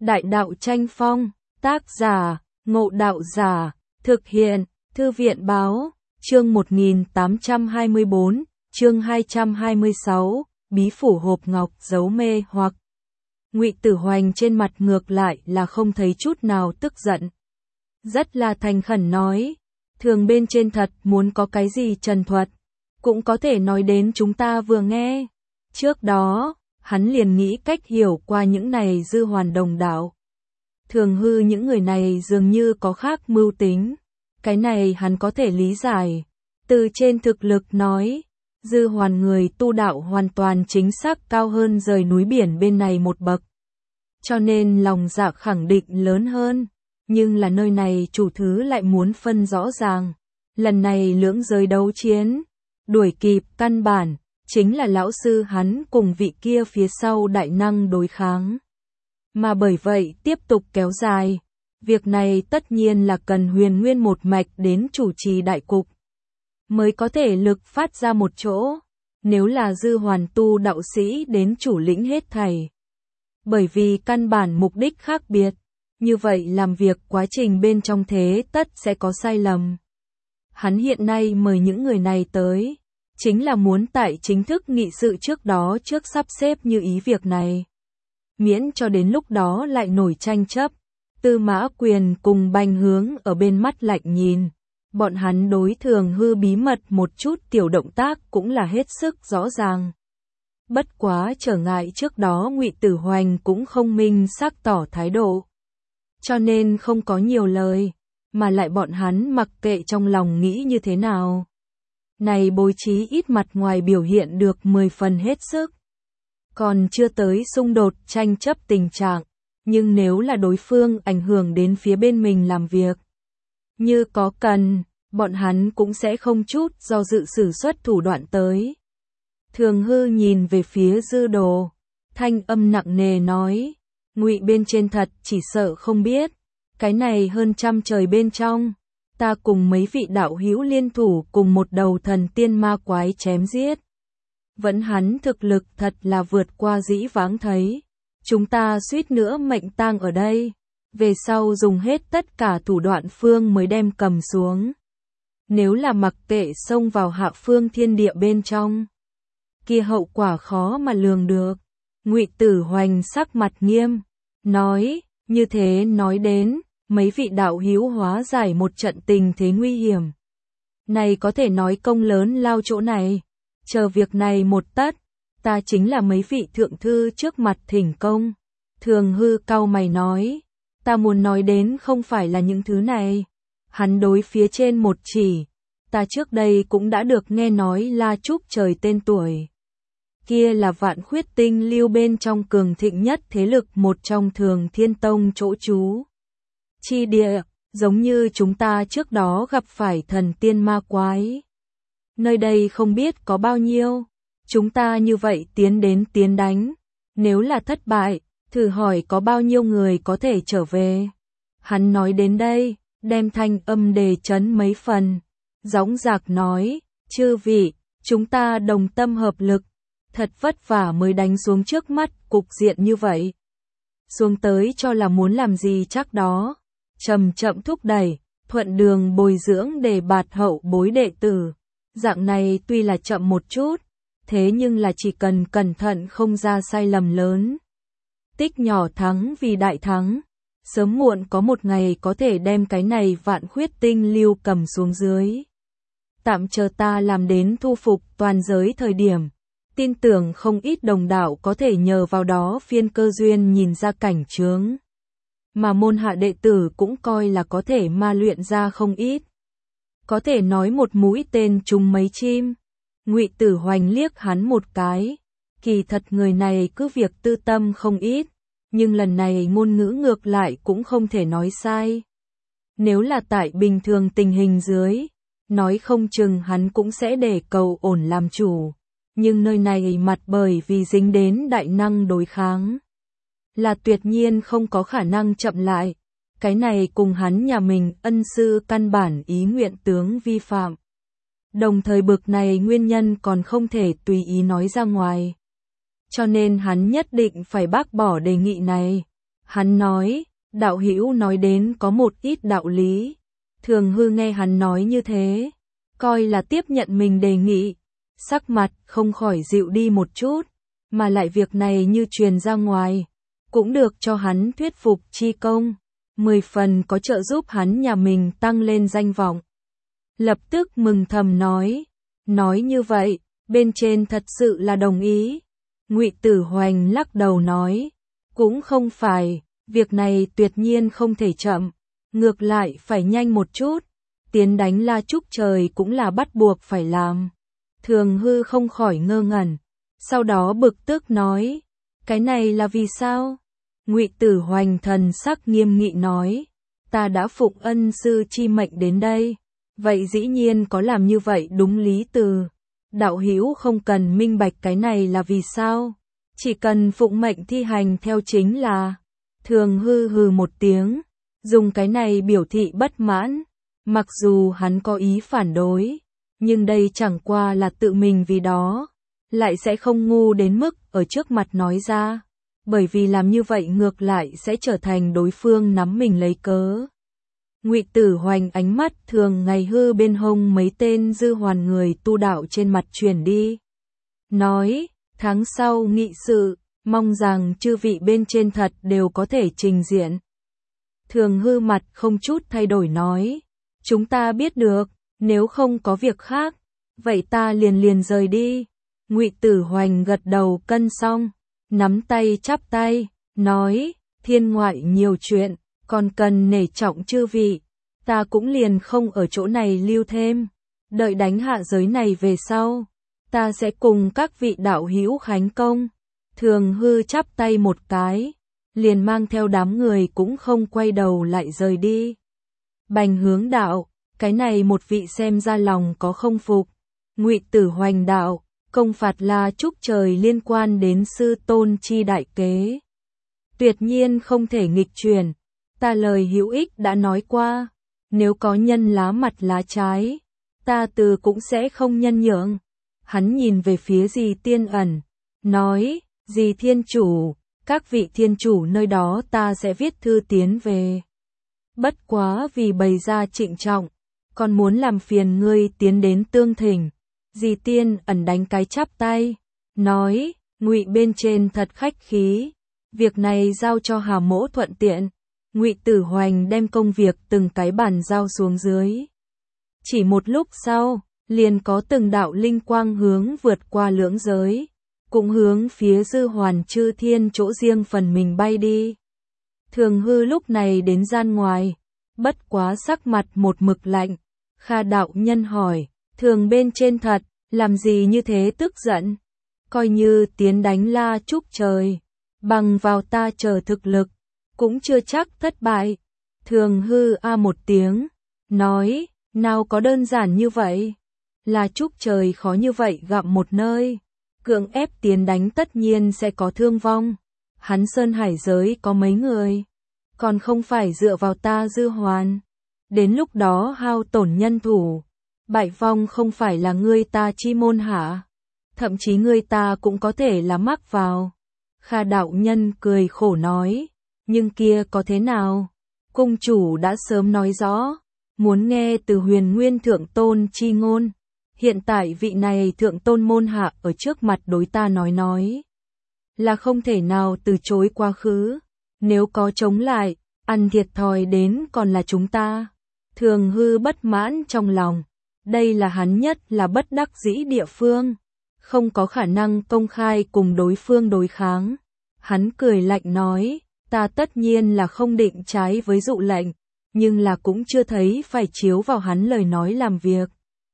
Đại đạo tranh phong, tác giả, Ngộ Đạo Giả, thực hiện, Thư viện báo, chương 1824, chương 226, Bí phủ hộp ngọc giấu mê hoặc. Ngụy Tử Hoành trên mặt ngược lại là không thấy chút nào tức giận. Rất là thành khẩn nói, thường bên trên thật muốn có cái gì trần thuật, cũng có thể nói đến chúng ta vừa nghe. Trước đó, hắn liền nghĩ cách hiểu qua những này dư hoàn đồng đạo. Thường hư những người này dường như có khác mưu tính. Cái này hắn có thể lý giải. Từ trên thực lực nói, dư hoàn người tu đạo hoàn toàn chính xác cao hơn rời núi biển bên này một bậc. Cho nên lòng dạ khẳng định lớn hơn. Nhưng là nơi này chủ thứ lại muốn phân rõ ràng. Lần này lưỡng giới đấu chiến, đuổi kịp căn bản, chính là lão sư hắn cùng vị kia phía sau đại năng đối kháng. Mà bởi vậy tiếp tục kéo dài, việc này tất nhiên là cần Huyền Nguyên một mạch đến chủ trì đại cục, mới có thể lực phát ra một chỗ, nếu là dư hoàn tu đạo sĩ đến chủ lĩnh hết thảy. Bởi vì căn bản mục đích khác biệt, như vậy làm việc quá trình bên trong thế tất sẽ có sai lầm. Hắn hiện nay mời những người này tới, chính là muốn tại chính thức nghị sự trước đó trước sắp xếp như ý việc này. Miễn cho đến lúc đó lại nổi tranh chấp, Tư Mã Quyền cùng Bành Hướng ở bên mắt lạnh nhìn. Bọn hắn đối thường hư bí mật một chút tiểu động tác cũng là hết sức rõ ràng. Bất quá trở ngại trước đó Ngụy Tử Hoành cũng không minh xác tỏ thái độ. Cho nên không có nhiều lời, mà lại bọn hắn mặc kệ trong lòng nghĩ như thế nào. Này bố trí ít mặt ngoài biểu hiện được 10 phần hết sức. Còn chưa tới xung đột tranh chấp tình trạng, nhưng nếu là đối phương ảnh hưởng đến phía bên mình làm việc, như có cần, bọn hắn cũng sẽ không chút do dự sử xuất thủ đoạn tới. Thường hư nhìn về phía Dư Đồ, thanh âm nặng nề nói, Ngụy bên trên thật chỉ sợ không biết, cái này hơn trăm trời bên trong, ta cùng mấy vị đạo hữu liên thủ cùng một đầu thần tiên ma quái chém giết. Vẫn hắn thực lực thật là vượt qua dĩ vãng thấy. Chúng ta suýt nữa mệnh tang ở đây. Về sau dùng hết tất cả thủ đoạn phương mới đem cầm xuống. Nếu là mặc kệ xông vào hạ phương thiên địa bên trong, kia hậu quả khó mà lường được. Ngụy Tử Hoành sắc mặt nghiêm, nói, như thế nói đến, mấy vị đạo hữu hóa giải một trận tình thế nguy hiểm. Này có thể nói công lớn lao chỗ này. Chờ việc này một tất, ta chính là mấy vị thượng thư trước mặt thỉnh công. Thường hư cau mày nói, ta muốn nói đến không phải là những thứ này. Hắn đối phía trên một chỉ, ta trước đây cũng đã được nghe nói La Trúc Trời tên tuổi. Kia là Vạn Khuyết Tinh lưu bên trong cường thịnh nhất thế lực một trong Thường Thiên Tông chỗ trú. Chi địa, giống như chúng ta trước đó gặp phải thần tiên ma quái. Nơi đây không biết có bao nhiêu, chúng ta như vậy tiến đến tiến đánh, nếu là thất bại, thử hỏi có bao nhiêu người có thể trở về. Hắn nói đến đây, đem thanh âm đề chấn mấy phần, dõng dạc nói, chư vị, chúng ta đồng tâm hợp lực, thật vất vả mới đánh xuống trước mắt cục diện như vậy. Xuống tới cho là muốn làm gì chắc đó, chậm chậm thúc đẩy, thuận đường bồi dưỡng để bạt hậu bối đệ tử. Dạng này tuy là chậm một chút, thế nhưng là chỉ cần cẩn thận không ra sai lầm lớn. Tích nhỏ thắng vì đại thắng, sớm muộn có một ngày có thể đem cái này Vạn Khuyết Tinh lưu cầm xuống dưới. Tạm chờ ta làm đến thu phục toàn giới thời điểm, tin tưởng không ít đồng đạo có thể nhờ vào đó phiên cơ duyên nhìn ra cảnh chướng. Mà môn hạ đệ tử cũng coi là có thể ma luyện ra không ít. Có thể nói một mũi tên trúng mấy chim. Ngụy Tử Hoành liếc hắn một cái. Kỳ thật người này cứ việc tư tâm không ít, nhưng lần này ngôn ngữ ngược lại cũng không thể nói sai. Nếu là tại bình thường tình hình dưới, nói không chừng hắn cũng sẽ để cầu ổn làm chủ. Nhưng nơi này mặt bởi vì dính đến đại năng đối kháng, là tuyệt nhiên không có khả năng chậm lại. Cái này cùng hắn nhà mình ân sư căn bản ý nguyện tướng vi phạm. Đồng thời bực này nguyên nhân còn không thể tùy ý nói ra ngoài. Cho nên hắn nhất định phải bác bỏ đề nghị này. Hắn nói, đạo hữu nói đến có một ít đạo lý. Thường Hư nghe hắn nói như thế, coi là tiếp nhận mình đề nghị, sắc mặt không khỏi dịu đi một chút, mà lại việc này như truyền ra ngoài, cũng được cho hắn thuyết phục chi công, 10 phần có trợ giúp hắn nhà mình tăng lên danh vọng. Lập tức mừng thầm nói như vậy, bên trên thật sự là đồng ý. Ngụy Tử Hoành lắc đầu nói, cũng không phải, việc này tuyệt nhiên không thể chậm, ngược lại phải nhanh một chút, tiến đánh La Trúc Trời cũng là bắt buộc phải làm. Thường Hư không khỏi ngơ ngẩn, sau đó bực tức nói, cái này là vì sao? Ngụy Tử Hoành thần sắc nghiêm nghị nói, ta đã phụng ân sư chi mệnh đến đây, vậy dĩ nhiên có làm như vậy đúng lý từ. Đạo hữu không cần minh bạch cái này là vì sao, chỉ cần phụng mệnh thi hành theo chính là. Thường Hư hừ một tiếng, dùng cái này biểu thị bất mãn, mặc dù hắn có ý phản đối, nhưng đây chẳng qua là tự mình vì đó, lại sẽ không ngu đến mức ở trước mặt nói ra, bởi vì làm như vậy ngược lại sẽ trở thành đối phương nắm mình lấy cớ. Ngụy Tử Hoành ánh mắt thường ngày hư bên hông mấy tên dư hoàn người tu đạo trên mặt chuyển đi. Nói, tháng sau nghị sự, mong rằng chư vị bên trên thật đều có thể trình diện. Thường Hư mặt không chút thay đổi nói, chúng ta biết được, nếu không có việc khác, vậy ta liền rời đi. Ngụy Tử Hoành gật đầu cân xong, nắm tay chắp tay, nói, thiên ngoại nhiều chuyện, còn cần nể trọng chư vị, ta cũng liền không ở chỗ này lưu thêm, đợi đánh hạ giới này về sau, ta sẽ cùng các vị đạo hữu khánh công. Thường Hư chắp tay một cái, liền mang theo đám người cũng không quay đầu lại rời đi. Bành Hướng đạo, cái này một vị xem ra lòng có không phục. Ngụy Tử Hoành đạo, công phạt La Trúc Trời liên quan đến sư tôn chi đại kế, tuyệt nhiên không thể nghịch chuyển. Ta lời hữu ích đã nói qua, nếu có nhân lá mặt lá trái, ta từ cũng sẽ không nhân nhượng. Hắn nhìn về phía Dì Tiên Ẩn, nói, Dì Thiên Chủ, các vị thiên chủ nơi đó ta sẽ viết thư tiến về. Bất quá vì bày ra trịnh trọng, còn muốn làm phiền ngươi tiến đến tương thỉnh. Dì Tiên Ẩn đánh cái chắp tay, nói, Ngụy bên trên thật khách khí, việc này giao cho Hà mỗ thuận tiện. Ngụy Tử Hoành đem công việc từng cái bàn giao xuống dưới. Chỉ một lúc sau, liền có từng đạo linh quang hướng vượt qua lưỡng giới, cũng hướng phía Dư Hoàn Chư Thiên chỗ riêng phần mình bay đi. Thường Hư lúc này đến gian ngoài, bất quá sắc mặt một mực lạnh. Kha đạo nhân hỏi, thường bên trên thật, làm gì như thế tức giận? Coi như tiến đánh La Trúc Trời, bằng vào ta chờ thực lực, cũng chưa chắc thất bại. Thường Hư a một tiếng, nói, nào có đơn giản như vậy. La Trúc Trời khó như vậy gặp một nơi, cưỡng ép tiến đánh tất nhiên sẽ có thương vong. Hắn Sơn Hải giới có mấy người, còn không phải dựa vào ta Dư Hoàn. Đến lúc đó hao tổn nhân thủ, bại vong không phải là ngươi ta chi môn hả? Thậm chí ngươi ta cũng có thể là mắc vào. Kha đạo nhân cười khổ nói, nhưng kia có thế nào? Cung chủ đã sớm nói rõ, muốn nghe từ Huyền Nguyên Thượng Tôn chi ngôn. Hiện tại vị này Thượng Tôn môn hạ ở trước mặt đối ta nói, là không thể nào từ chối quá khứ. Nếu có chống lại, ăn thiệt thòi đến còn là chúng ta. Thường Hư bất mãn trong lòng, đây là hắn nhất là bất đắc dĩ địa phương, không có khả năng công khai cùng đối phương đối kháng. Hắn cười lạnh nói, ta tất nhiên là không định trái với dụ lệnh, nhưng là cũng chưa thấy phải chiếu vào hắn lời nói làm việc.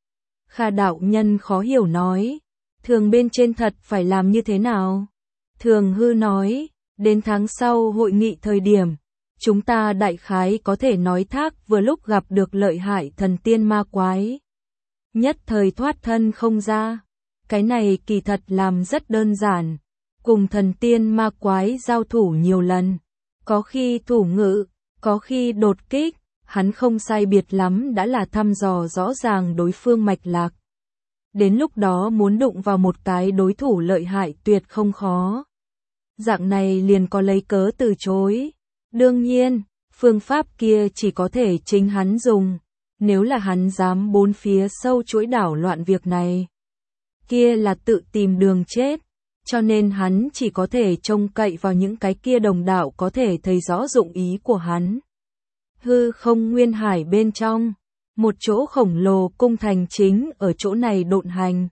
Kha đạo nhân khó hiểu nói, thường bên trên thật phải làm như thế nào? Thường Hư nói, đến tháng sau hội nghị thời điểm, chúng ta đại khái có thể nói thác vừa lúc gặp được lợi hại thần tiên ma quái. Nhất thời thoát thân không ra. Cái này kỳ thật làm rất đơn giản. Cùng thần tiên ma quái giao thủ nhiều lần. Có khi thủ ngự, có khi đột kích. Hắn không sai biệt lắm đã là thăm dò rõ ràng đối phương mạch lạc. Đến lúc đó muốn đụng vào một cái đối thủ lợi hại tuyệt không khó. Dạng này liền có lấy cớ từ chối. Đương nhiên, phương pháp kia chỉ có thể chính hắn dùng, nếu là hắn dám bốn phía sâu chuỗi đảo loạn việc này. Kia là tự tìm đường chết, cho nên hắn chỉ có thể trông cậy vào những cái kia đồng đạo có thể thấy rõ dụng ý của hắn. Hư không nguyên hải bên trong, một chỗ khổng lồ cung thành chính ở chỗ này độn hành.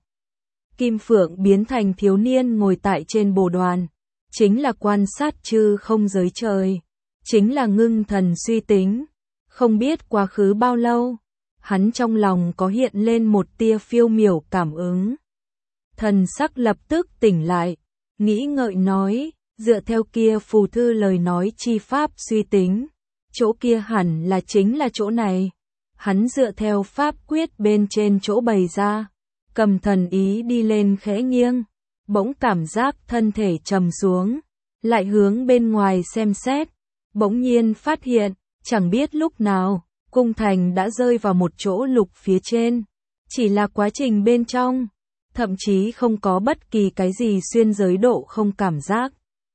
Kim Phượng biến thành thiếu niên ngồi tại trên bồ đoàn, chính là quan sát chư không giới trời, chính là ngưng thần suy tính. Không biết quá khứ bao lâu, hắn trong lòng có hiện lên một tia phiêu miểu cảm ứng. Thần sắc lập tức tỉnh lại, nghĩ ngợi nói, dựa theo kia phù thư lời nói chi pháp suy tính, chỗ kia hẳn là chính là chỗ này. Hắn dựa theo pháp quyết bên trên chỗ bày ra, cầm thần ý đi lên khẽ nghiêng, bỗng cảm giác thân thể trầm xuống, lại hướng bên ngoài xem xét, bỗng nhiên phát hiện, chẳng biết lúc nào, cung thành đã rơi vào một chỗ lục phía trên, chỉ là quá trình bên trong, thậm chí không có bất kỳ cái gì xuyên giới độ không cảm giác.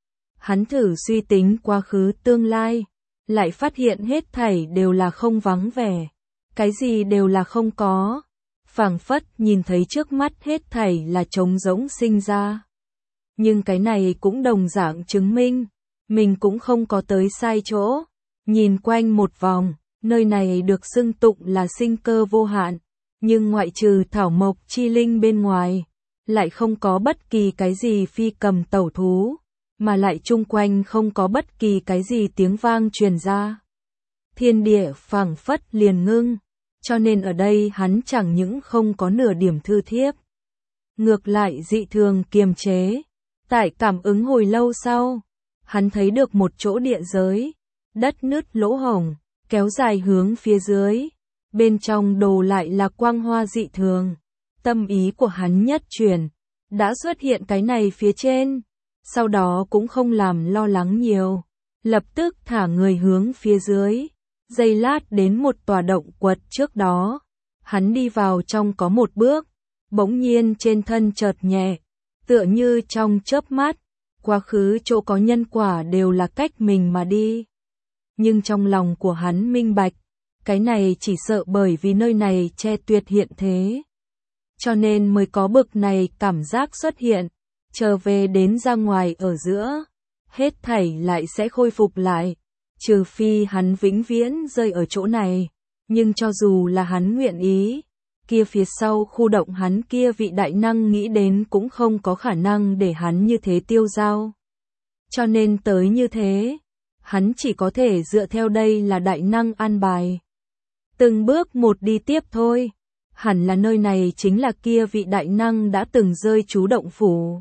Hắn thử suy tính quá khứ tương lai, lại phát hiện hết thảy đều là không vắng vẻ, cái gì đều là không có, phảng phất nhìn thấy trước mắt hết thảy là trống rỗng sinh ra. Nhưng cái này cũng đồng dạng chứng minh, mình cũng không có tới sai chỗ. Nhìn quanh một vòng, nơi này được xưng tụng là sinh cơ vô hạn, nhưng ngoại trừ thảo mộc chi linh bên ngoài, lại không có bất kỳ cái gì phi cầm tẩu thú, mà lại chung quanh không có bất kỳ cái gì tiếng vang truyền ra. Thiên địa phảng phất liền ngưng, cho nên ở đây hắn chẳng những không có nửa điểm thư thiếp, ngược lại dị thường kiềm chế. Tại cảm ứng hồi lâu sau, hắn thấy được một chỗ địa giới, đất nứt lỗ hổng, kéo dài hướng phía dưới, bên trong đồ lại là quang hoa dị thường. Tâm ý của hắn nhất chuyển, đã xuất hiện cái này phía trên, sau đó cũng không làm lo lắng nhiều, lập tức thả người hướng phía dưới, giây lát đến một tòa động quật trước đó, hắn đi vào trong có một bước, bỗng nhiên trên thân chợt nhẹ, tựa như trong chớp mắt, quá khứ chỗ có nhân quả đều là cách mình mà đi. Nhưng trong lòng của hắn minh bạch, cái này chỉ sợ bởi vì nơi này che tuyệt hiện thế. Cho nên mới có bực này cảm giác xuất hiện, trở về đến ra ngoài ở giữa, hết thảy lại sẽ khôi phục lại, trừ phi hắn vĩnh viễn rơi ở chỗ này, nhưng cho dù là hắn nguyện ý, kia phía sau khu động hắn kia vị đại năng nghĩ đến cũng không có khả năng để hắn như thế tiêu dao. Cho nên tới như thế, hắn chỉ có thể dựa theo đây là đại năng an bài. Từng bước một đi tiếp thôi, hẳn là nơi này chính là kia vị đại năng đã từng rơi trú động phủ.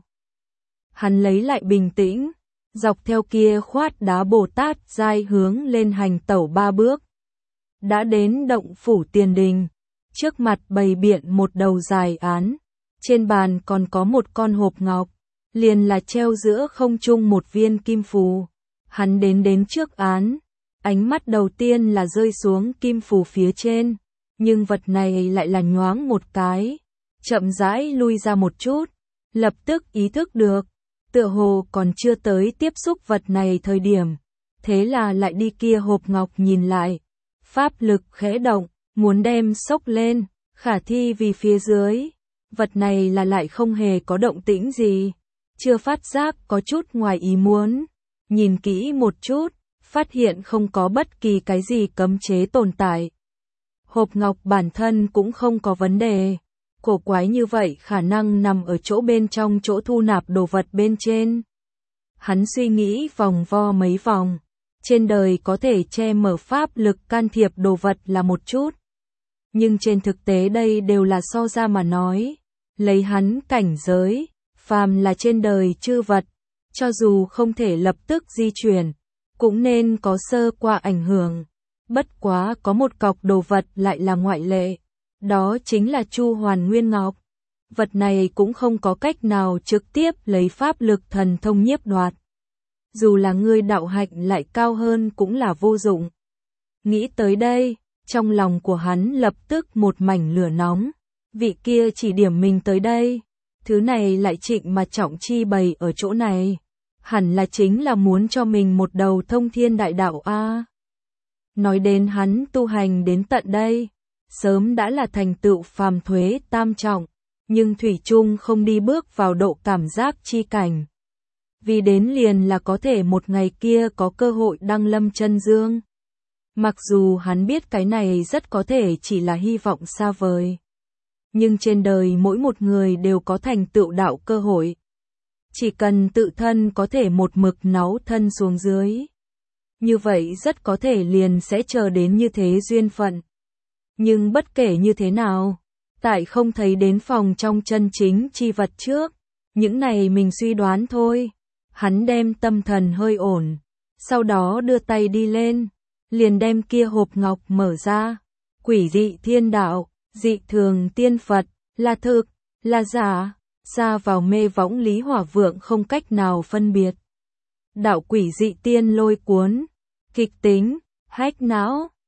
Hắn lấy lại bình tĩnh, dọc theo kia khoát đá Bồ Tát giai hướng lên hành tẩu 3 bước. Đã đến động phủ tiền đình, trước mặt bày biện một đầu dài án, trên bàn còn có một con hộp ngọc, liền là treo giữa không trung một viên kim phù. Hắn đến trước án, ánh mắt đầu tiên là rơi xuống kim phù phía trên, nhưng vật này lại là nhoáng một cái, chậm rãi lui ra một chút, lập tức ý thức được, tựa hồ còn chưa tới tiếp xúc vật này thời điểm, thế là lại đi kia hộp ngọc nhìn lại, pháp lực khẽ động, muốn đem xốc lên, khả thi vì phía dưới, vật này là lại không hề có động tĩnh gì, chưa phát giác có chút ngoài ý muốn, nhìn kỹ một chút, phát hiện không có bất kỳ cái gì cấm chế tồn tại. Hộp ngọc bản thân cũng không có vấn đề, cổ quái như vậy khả năng nằm ở chỗ bên trong chỗ thu nạp đồ vật bên trên. Hắn suy nghĩ vòng vo mấy vòng, trên đời có thể che mở pháp lực can thiệp đồ vật là một chút. Nhưng trên thực tế đây đều là so ra mà nói, lấy hắn cảnh giới, phàm là trên đời chư vật, cho dù không thể lập tức di chuyển, cũng nên có sơ qua ảnh hưởng. Bất quá có một cọc đồ vật lại là ngoại lệ, đó chính là Chu Hoàn Nguyên Ngọc. Vật này cũng không có cách nào trực tiếp lấy pháp lực thần thông nhiếp đoạt. Dù là người đạo hạnh lại cao hơn cũng là vô dụng. Nghĩ tới đây, trong lòng của hắn lập tức một mảnh lửa nóng. Vị kia chỉ điểm mình tới đây, thứ này lại trịnh mà trọng chi bày ở chỗ này. hẳn là chính là muốn cho mình một đầu thông thiên đại đạo a. Nói đến hắn tu hành đến tận đây, sớm đã là thành tựu phàm thuế tam trọng, nhưng thủy chung không đi bước vào độ cảm giác chi cảnh. Vì đến liền là có thể một ngày kia có cơ hội đăng lâm chân dương. Mặc dù hắn biết cái này rất có thể chỉ là hy vọng xa vời. Nhưng trên đời mỗi một người đều có thành tựu đạo cơ hội. Chỉ cần tự thân có thể một mực náu thân xuống dưới. Như vậy rất có thể liền sẽ chờ đến như thế duyên phận. Nhưng bất kể như thế nào, tại không thấy đến phòng trong chân chính chi vật trước, những này mình suy đoán thôi. Hắn đem tâm thần hơi ổn, sau đó đưa tay đi lên, liền đem kia hộp ngọc mở ra. Quỷ dị thiên đạo, dị thường tiên Phật, là thực, là giả, xa vào mê võng Lý Hỏa Vượng không cách nào phân biệt. Đạo quỷ dị tiên lôi cuốn, kịch tính, hách não,